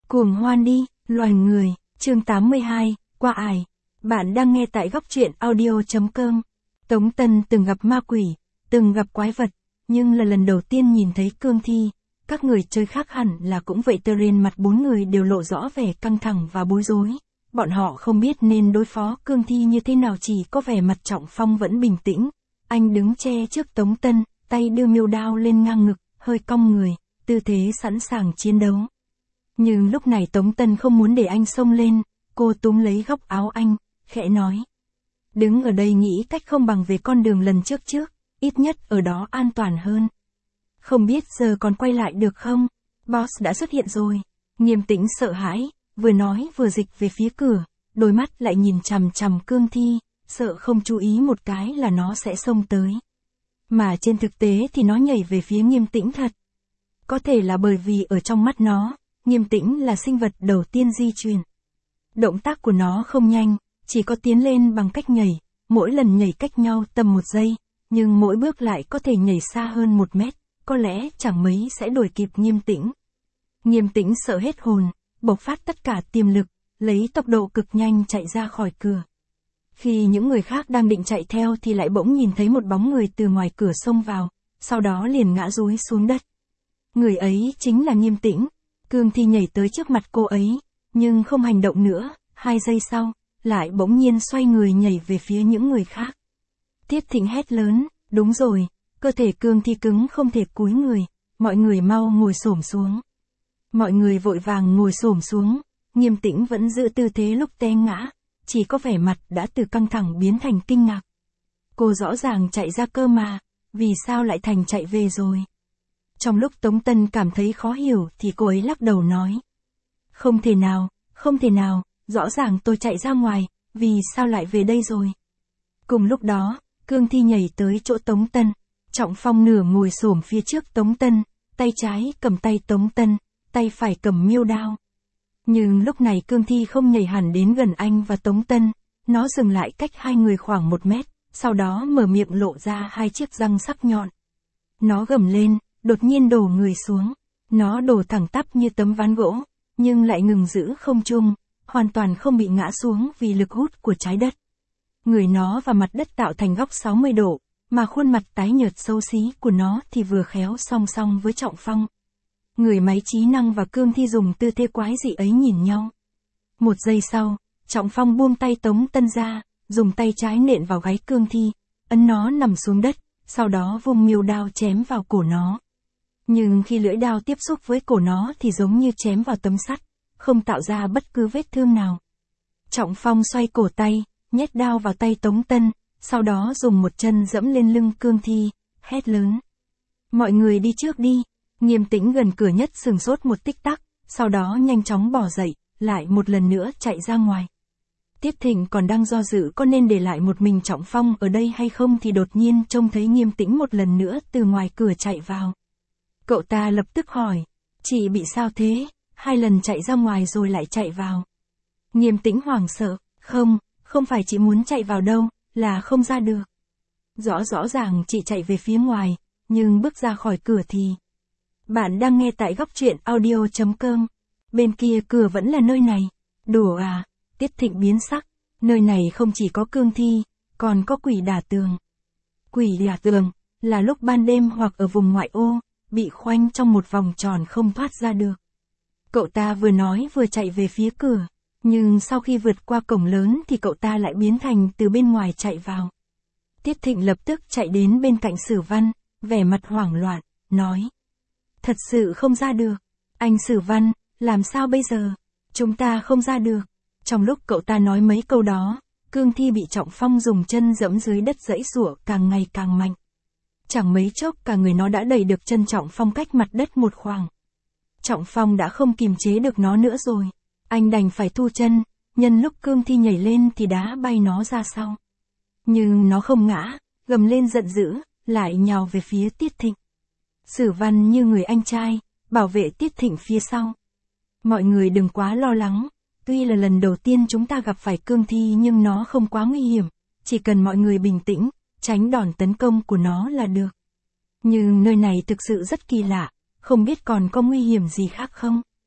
Cuồng hoan đi, loài người, chương 82, qua ải. Bạn đang nghe tại góc truyện audio.com. Tống Tân từng gặp ma quỷ, từng gặp quái vật, nhưng là lần đầu tiên nhìn thấy cương thi. Các người chơi khác hẳn là cũng vậy. Trên mặt bốn người đều lộ rõ vẻ căng thẳng và bối rối. Bọn họ không biết nên đối phó cương thi như thế nào, chỉ có vẻ mặt Trọng Phong vẫn bình tĩnh. Anh đứng che trước Tống Tân, tay đưa miêu đao lên ngang ngực, hơi cong người, tư thế sẵn sàng chiến đấu. Nhưng lúc này Tống Tân không muốn để anh xông lên, cô túm lấy góc áo anh, khẽ nói. Đứng ở đây nghĩ cách không bằng về con đường lần trước, ít nhất ở đó an toàn hơn. Không biết giờ còn quay lại được không? Boss đã xuất hiện rồi. Nghiêm Tĩnh sợ hãi, vừa nói vừa dịch về phía cửa, đôi mắt lại nhìn chằm chằm cương thi, sợ không chú ý một cái là nó sẽ xông tới. Mà trên thực tế thì nó nhảy về phía Nghiêm Tĩnh thật. Có thể là bởi vì ở trong mắt nó, Nghiêm Tĩnh là sinh vật đầu tiên di chuyển. Động tác của nó không nhanh, chỉ có tiến lên bằng cách nhảy, mỗi lần nhảy cách nhau tầm 1 giây, nhưng mỗi bước lại có thể nhảy xa hơn 1 mét, có lẽ chẳng mấy sẽ đuổi kịp Nghiêm Tĩnh. Nghiêm Tĩnh sợ hết hồn, bộc phát tất cả tiềm lực, lấy tốc độ cực nhanh chạy ra khỏi cửa. Khi những người khác đang định chạy theo thì lại bỗng nhìn thấy một bóng người từ ngoài cửa xông vào, sau đó liền ngã rúi xuống đất. Người ấy chính là Nghiêm Tĩnh. Cương thi nhảy tới trước mặt cô ấy, nhưng không hành động nữa, 2 giây sau, lại bỗng nhiên xoay người nhảy về phía những người khác. Tiết Thịnh hét lớn, đúng rồi, cơ thể cương thi cứng không thể cúi người, mọi người mau ngồi xổm xuống. Mọi người vội vàng ngồi xổm xuống, Nghiêm Tĩnh vẫn giữ tư thế lúc té ngã, chỉ có vẻ mặt đã từ căng thẳng biến thành kinh ngạc. Cô rõ ràng chạy ra cơ mà, vì sao lại thành chạy về rồi? Trong lúc Tống Tân cảm thấy khó hiểu thì cô ấy lắc đầu nói. Không thể nào, rõ ràng tôi chạy ra ngoài, vì sao lại về đây rồi? Cùng lúc đó, cương thi nhảy tới chỗ Tống Tân, Trọng Phong nửa ngồi xổm phía trước Tống Tân, tay trái cầm tay Tống Tân, tay phải cầm miêu đao. Nhưng lúc này cương thi không nhảy hẳn đến gần anh và Tống Tân, nó dừng lại cách hai người khoảng 1 mét, sau đó mở miệng lộ ra 2 chiếc răng sắc nhọn. Nó gầm lên, đột nhiên đổ người xuống. Nó đổ thẳng tắp như tấm ván gỗ, nhưng lại ngừng giữ không trung, hoàn toàn không bị ngã xuống vì lực hút của trái đất. Người nó và mặt đất tạo thành góc 60 độ, mà khuôn mặt tái nhợt xấu xí của nó thì vừa khéo song song với Trọng Phong. Người máy trí năng và cương thi dùng tư thế quái dị ấy nhìn nhau. 1 giây sau, Trọng Phong buông tay Tống Tân ra, dùng tay trái nện vào gáy cương thi, ấn nó nằm xuống đất, sau đó vung miêu đao chém vào cổ nó. Nhưng khi lưỡi đao tiếp xúc với cổ nó thì giống như chém vào tấm sắt, không tạo ra bất cứ vết thương nào. Trọng Phong xoay cổ tay, nhét đao vào tay Tống Tân, sau đó dùng một chân dẫm lên lưng cương thi, hét lớn. Mọi người đi trước đi. Nghiêm Tĩnh gần cửa nhất sừng sốt một tích tắc, sau đó nhanh chóng bỏ dậy, lại một lần nữa chạy ra ngoài. Tiết Thịnh còn đang do dự có nên để lại một mình Trọng Phong ở đây hay không thì đột nhiên trông thấy Nghiêm Tĩnh một lần nữa từ ngoài cửa chạy vào. Cậu ta lập tức hỏi, chị bị sao thế, 2 lần chạy ra ngoài rồi lại chạy vào. Nghiêm Tĩnh hoảng sợ, không phải chị muốn chạy vào đâu, là không ra được. Rõ ràng chị chạy về phía ngoài, nhưng bước ra khỏi cửa thì... Bạn đang nghe tại góc truyện audio.com. Bên kia cửa vẫn là nơi này. Đùa à, Tiết Thịnh biến sắc. Nơi này không chỉ có cương thi, còn có quỷ đả tường. Quỷ đả tường là lúc ban đêm hoặc ở vùng ngoại ô, bị khoanh trong một vòng tròn không thoát ra được. Cậu ta vừa nói vừa chạy về phía cửa, nhưng sau khi vượt qua cổng lớn thì cậu ta lại biến thành từ bên ngoài chạy vào. Tiết Thịnh lập tức chạy đến bên cạnh Sử Văn, vẻ mặt hoảng loạn, nói. Thật sự không ra được. Anh Sử Văn, làm sao bây giờ? Chúng ta không ra được. Trong lúc cậu ta nói mấy câu đó, cương thi bị Trọng Phong dùng chân dẫm dưới đất giãy giụa càng ngày càng mạnh. Chẳng mấy chốc cả người nó đã đẩy được chân Trọng Phong cách mặt đất một khoảng. Trọng Phong đã không kìm chế được nó nữa rồi. Anh đành phải thu chân, nhân lúc cương thi nhảy lên thì đá bay nó ra sau. Nhưng nó không ngã, gầm lên giận dữ, lại nhào về phía Tiết Thịnh. Sử Văn như người anh trai, bảo vệ Tiết Thịnh phía sau. Mọi người đừng quá lo lắng, tuy là lần đầu tiên chúng ta gặp phải cương thi nhưng nó không quá nguy hiểm, chỉ cần mọi người bình tĩnh, tránh đòn tấn công của nó là được. Nhưng nơi này thực sự rất kỳ lạ, không biết còn có nguy hiểm gì khác không?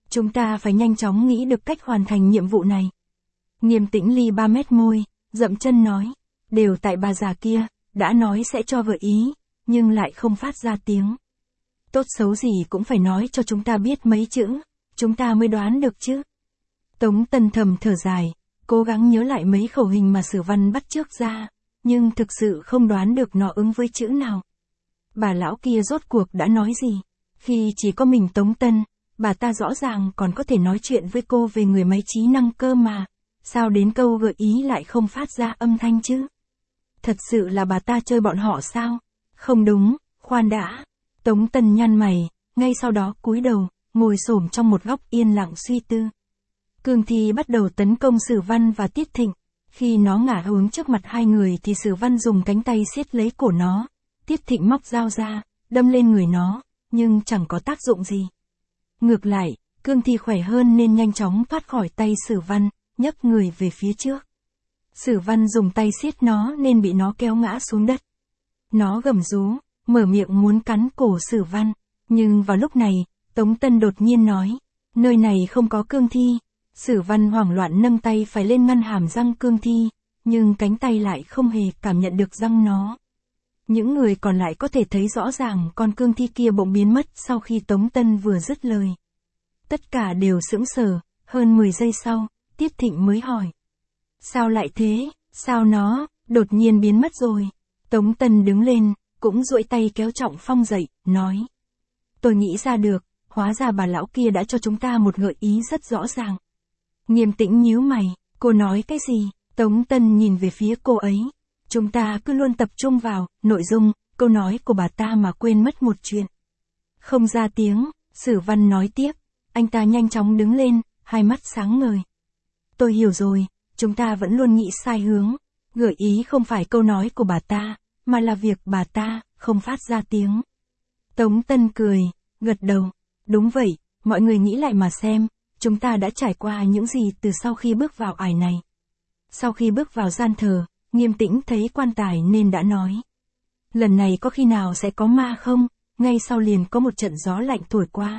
Chúng ta phải nhanh chóng nghĩ được cách hoàn thành nhiệm vụ này. Nghiêm Tĩnh ly 3 mét môi, dậm chân nói. Đều tại bà già kia, đã nói sẽ cho gợi ý, nhưng lại không phát ra tiếng. Tốt xấu gì cũng phải nói cho chúng ta biết mấy chữ, chúng ta mới đoán được chứ. Tống Tân thầm thở dài, cố gắng nhớ lại mấy khẩu hình mà Sử Văn bắt chước ra, nhưng thực sự không đoán được nó ứng với chữ nào. Bà lão kia rốt cuộc đã nói gì? Khi chỉ có mình Tống Tân, bà ta rõ ràng còn có thể nói chuyện với cô về người máy trí năng cơ mà. Sao đến câu gợi ý lại không phát ra âm thanh chứ? Thật sự là bà ta chơi bọn họ sao? Không đúng, khoan đã. Tống Tân nhăn mày, ngay sau đó cúi đầu, ngồi xổm trong một góc yên lặng suy tư. Cương thi bắt đầu tấn công Sử Văn và Tiết Thịnh. Khi nó ngả hướng trước mặt hai người thì Sử Văn dùng cánh tay siết lấy cổ nó. Tiết Thịnh móc dao ra, đâm lên người nó, nhưng chẳng có tác dụng gì. Ngược lại, cương thi khỏe hơn nên nhanh chóng thoát khỏi tay Sử Văn, nhấc người về phía trước. Sử Văn dùng tay siết nó nên bị nó kéo ngã xuống đất. Nó gầm rú, mở miệng muốn cắn cổ Sử Văn, nhưng vào lúc này, Tống Tân đột nhiên nói, nơi này không có cương thi. Sử Văn hoảng loạn nâng tay phải lên ngăn hàm răng cương thi, nhưng cánh tay lại không hề cảm nhận được răng nó. Những người còn lại có thể thấy rõ ràng con cương thi kia bỗng biến mất sau khi Tống Tân vừa dứt lời. Tất cả đều sững sờ, hơn 10 giây sau, Tiết Thịnh mới hỏi. Sao lại thế, sao nó, đột nhiên biến mất rồi? Tống Tân đứng lên, cũng duỗi tay kéo Trọng Phong dậy, nói. Tôi nghĩ ra được, hóa ra bà lão kia đã cho chúng ta một gợi ý rất rõ ràng. Nghiêm Tĩnh nhíu mày, cô nói cái gì? Tống Tân nhìn về phía cô ấy. Chúng ta cứ luôn tập trung vào nội dung, câu nói của bà ta mà quên mất một chuyện. Không ra tiếng, Sử Văn nói tiếp. Anh ta nhanh chóng đứng lên, hai mắt sáng ngời. Tôi hiểu rồi, chúng ta vẫn luôn nghĩ sai hướng. Gợi ý không phải câu nói của bà ta, mà là việc bà ta không phát ra tiếng. Tống Tân cười, gật đầu. Đúng vậy, mọi người nghĩ lại mà xem, chúng ta đã trải qua những gì từ sau khi bước vào ải này. Sau khi bước vào gian thờ, Nghiêm Tĩnh thấy quan tài nên đã nói. Lần này có khi nào sẽ có ma không? Ngay sau liền có một trận gió lạnh thổi qua.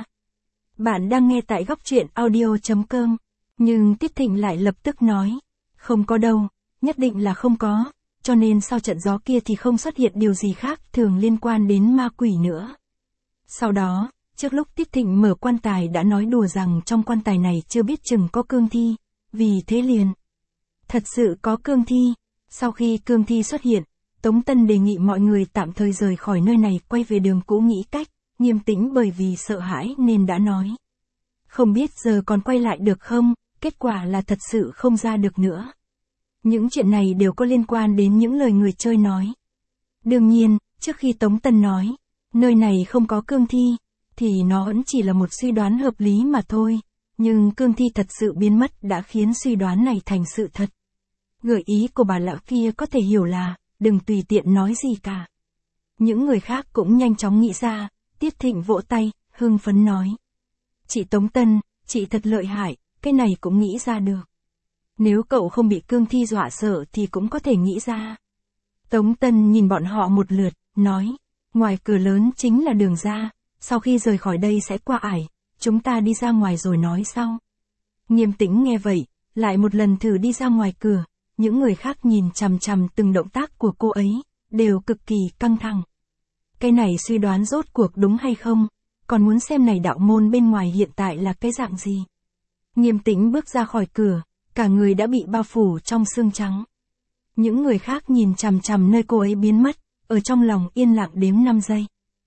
Bạn đang nghe tại góc truyện audio.com. Nhưng Tiết Thịnh lại lập tức nói. Không có đâu, nhất định là không có. Cho nên sau trận gió kia thì không xuất hiện điều gì khác thường liên quan đến ma quỷ nữa. Sau đó, trước lúc Tiết Thịnh mở quan tài đã nói đùa rằng trong quan tài này chưa biết chừng có cương thi. Vì thế liền. Thật sự có cương thi. Sau khi cương thi xuất hiện, Tống Tân đề nghị mọi người tạm thời rời khỏi nơi này quay về đường cũ nghĩ cách. Nghiêm Tĩnh bởi vì sợ hãi nên đã nói. Không biết giờ còn quay lại được không, kết quả là thật sự không ra được nữa. Những chuyện này đều có liên quan đến những lời người chơi nói. Đương nhiên, trước khi Tống Tân nói, nơi này không có cương thi, thì nó vẫn chỉ là một suy đoán hợp lý mà thôi. Nhưng cương thi thật sự biến mất đã khiến suy đoán này thành sự thật. Gợi ý của bà lão kia có thể hiểu là, đừng tùy tiện nói gì cả. Những người khác cũng nhanh chóng nghĩ ra, Tiết Thịnh vỗ tay, hưng phấn nói. Chị Tống Tân, chị thật lợi hại, cái này cũng nghĩ ra được. Nếu cậu không bị cương thi dọa sợ thì cũng có thể nghĩ ra. Tống Tân nhìn bọn họ một lượt, nói. Ngoài cửa lớn chính là đường ra, sau khi rời khỏi đây sẽ qua ải, chúng ta đi ra ngoài rồi nói sau. Nghiêm Tĩnh nghe vậy, lại một lần thử đi ra ngoài cửa, những người khác nhìn chằm chằm từng động tác của cô ấy, đều cực kỳ căng thẳng. Cái này suy đoán rốt cuộc đúng hay không, còn muốn xem này đạo môn bên ngoài hiện tại là cái dạng gì. Nghiêm Tĩnh bước ra khỏi cửa, cả người đã bị bao phủ trong sương trắng. Những người khác nhìn chằm chằm nơi cô ấy biến mất, ở trong lòng yên lặng đếm 5 giây.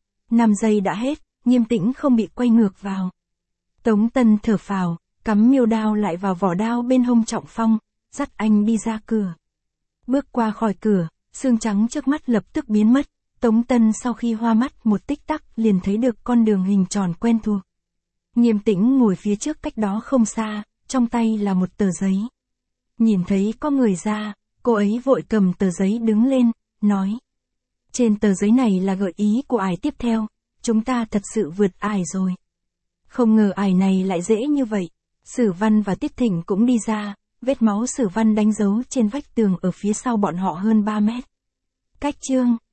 5 giây đã hết, Nghiêm Tĩnh không bị quay ngược vào. Tống Tân thở phào, cắm miêu đao lại vào vỏ đao bên hông Trọng Phong, dắt anh đi ra cửa. Bước qua khỏi cửa, sương trắng trước mắt lập tức biến mất. Tống Tân sau khi hoa mắt một tích tắc liền thấy được con đường hình tròn quen thuộc. Nghiêm Tĩnh ngồi phía trước cách đó không xa, trong tay là một tờ giấy. Nhìn thấy có người ra, cô ấy vội cầm tờ giấy đứng lên, nói. Trên tờ giấy này là gợi ý của ải tiếp theo, chúng ta thật sự vượt ải rồi. Không ngờ ải này lại dễ như vậy. Sử Văn và Tiết Thịnh cũng đi ra, vết máu Sử Văn đánh dấu trên vách tường ở phía sau bọn họ hơn 3 mét. Cách chương